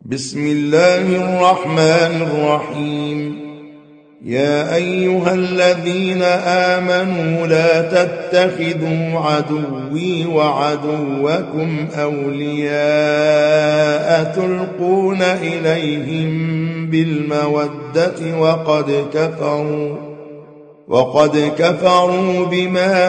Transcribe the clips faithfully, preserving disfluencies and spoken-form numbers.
بسم الله الرحمن الرحيم. يا أيها الذين آمنوا لا تتخذوا عدوي وعدوكم أولياء تلقون إليهم بالمودة وقد كفروا وقد كفروا بما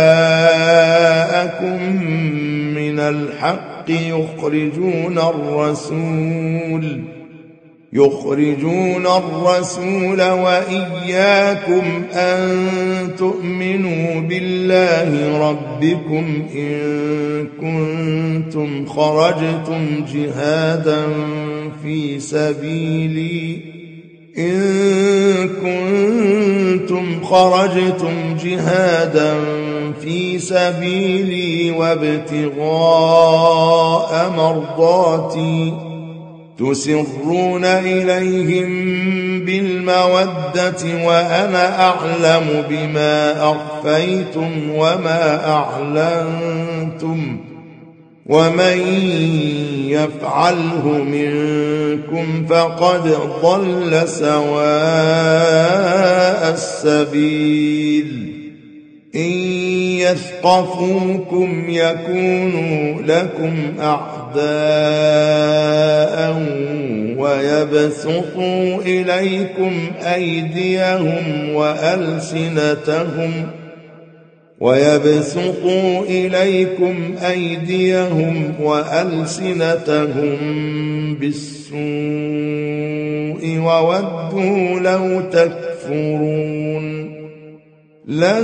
جاءكم من الحق يخرجون الرسول يخرجون الرسول وإياكم أن تؤمنوا بالله ربكم إن كنتم خرجتم جهادا في سبيلي إن كنتم خرجتم جهادا في سبيلي وابتغاء مرضاتي تسرون إليهم بالمودة وأنا أعلم بما أخفيتم وما أعلنتم ومن يفعله منكم فقد ضل سواء السبيل. إن يثقفوكم يكونوا لكم أعداء ويبسطوا إليكم أيديهم وألسنتهم ويبسطوا إليكم أيديهم وألسنتهم بالسوء وودوا لو تكفرون. لن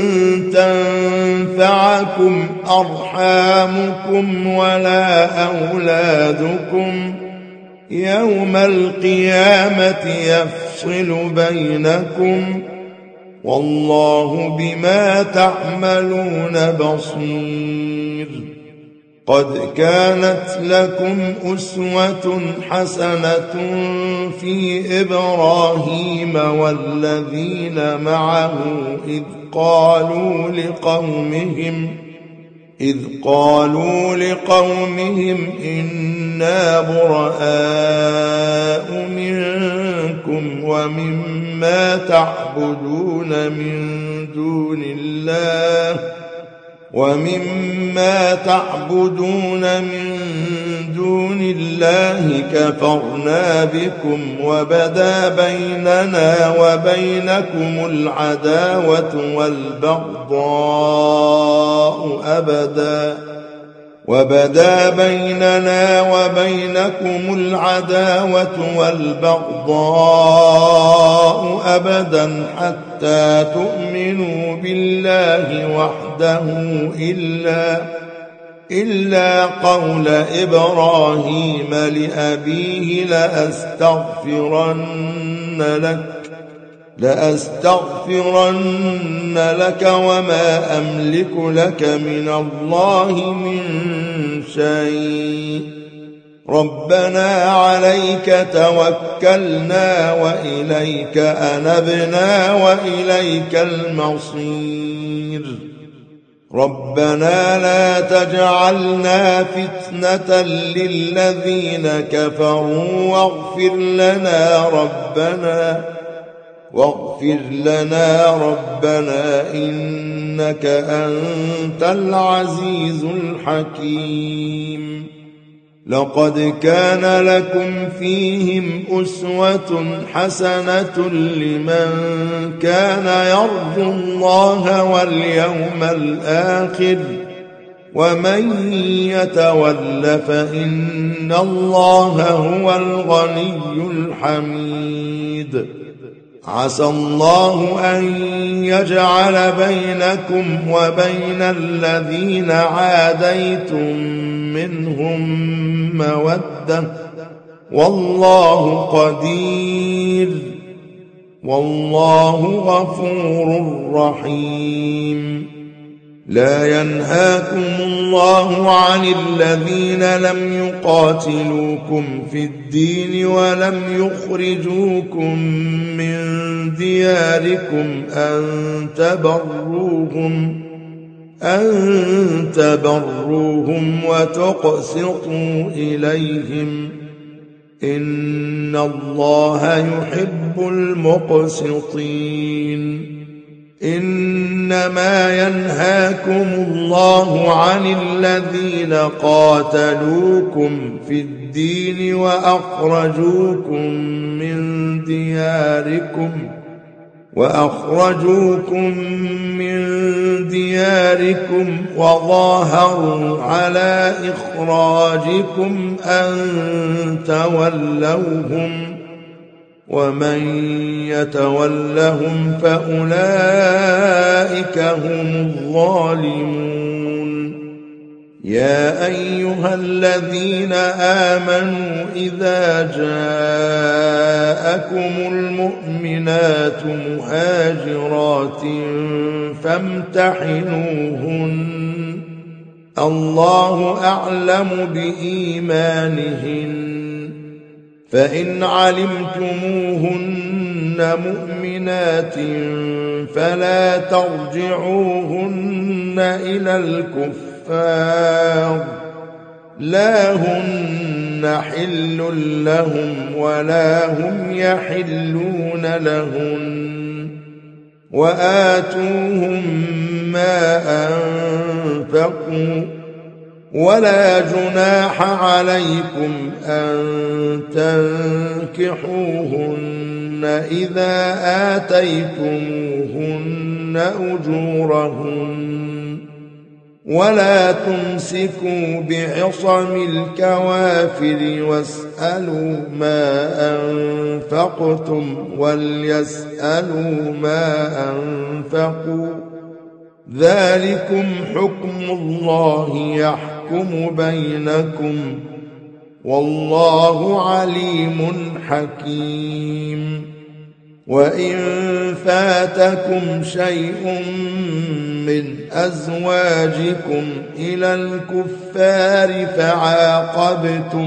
تنفعكم أرحامكم ولا أولادكم يوم القيامة يفصل بينكم والله بما تعملون بصير. قد كانت لكم أسوة حسنة في إبراهيم والذين معه إذ قالوا لقومهم إذ قالوا لقومهم إنا براء منكم ومما تعبدون من دون الله ومما تعبدون من دون الله كفرنا بكم وبدا بيننا وبينكم العداوة والبغضاء أبدا وبدا بيننا وبينكم العداوة والبغضاء أبدا حتى تؤمنوا بالله وحده إلا إلا قول إبراهيم لأبيه لأستغفرن لك لأستغفرن لك وما أملك لك من الله من شيء ربنا عليك توكلنا وإليك أنبنا وإليك المصير. ربنا لا تجعلنا فتنة للذين كفروا واغفر لنا ربنا واغفر لنا ربنا إنك أنت العزيز الحكيم. لقد كان لكم فيهم أسوة حسنة لمن كان يرجو الله واليوم الآخر ومن يتول فإن الله هو الغني الحميد. عسى الله أن يجعل بينكم وبين الذين عاديتم منهم مودة والله قدير والله غفور رحيم. لا ينهاكم الله عن الذين لم يقاتلوكم في الدين ولم يخرجوكم من دياركم أن تبروهم أن تبروهم وتقسطوا إليهم إن الله يحب المقسطين إنما ينهاكم الله عن الذين قاتلوكم في الدين وأخرجوكم من دياركم وأخرجوكم من دياركم وظاهروا على إخراجكم أن تولوهم ومن يتولهم فأولئك هم الظالمون يا أيها الذين آمنوا إذا جاءكم المؤمنات مهاجرات فامتحنوهن الله أعلم بإيمانهن فإن علمتموهن مؤمنات فلا ترجعوهن إلى الكفار لا هن حل لهم ولا هم يحلون لهن وآتوهم ما أنفقوا ولا جناح عليكم أن تنكحوهن إذا آتيتموهن أجورهن ولا تمسكوا بعصم الكوافر واسألوا ما أنفقتم وليسألوا ما أنفقوا ذلكم حكم الله يحكم بينكم والله عليم حكيم وإن فاتكم شيء من أزواجكم إلى الكفار فعاقبتم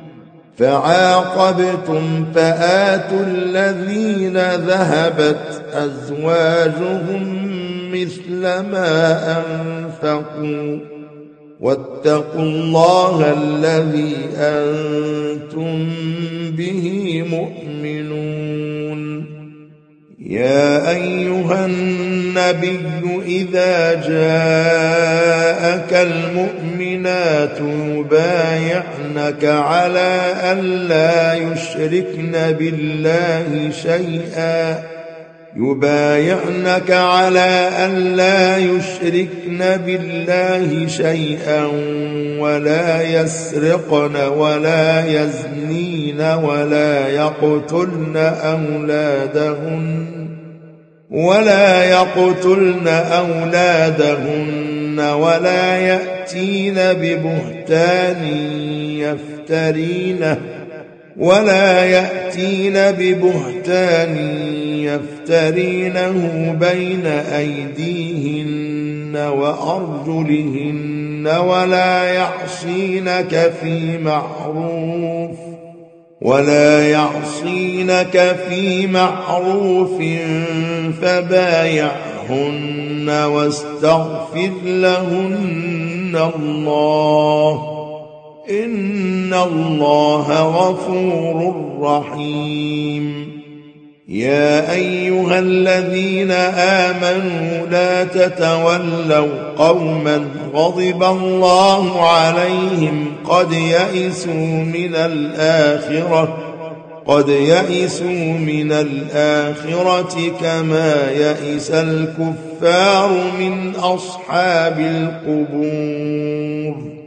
فعاقبتم فآتوا الذين ذهبت أزواجهم مثل ما أنفقوا واتقوا الله الذي أنتم به مؤمنون يا أيها النبي إذا جاءك المؤمنات يبايعنك على ألا يشركن بالله شيئا يبايعنك على ألا يشركن بالله شيئا ولا يسرقن ولا يزنين ولا يقتلن أولادهن ولا يقتلن أولادهن ولا يأتين ببهتان يفترينه ولا يأتين ببهتان يفترينه بين أيديهن وأرجلهن ولا يعصينك في معروف ولا يعصينك في معروف فبايعهن واستغفر لهن الله إن الله غفور رحيم يا أيها الذين آمنوا لا تتولوا قوما غضب الله عليهم قد يئسوا من الآخرة قد يئسوا من الآخرة كما يئس الكفار من أصحاب القبور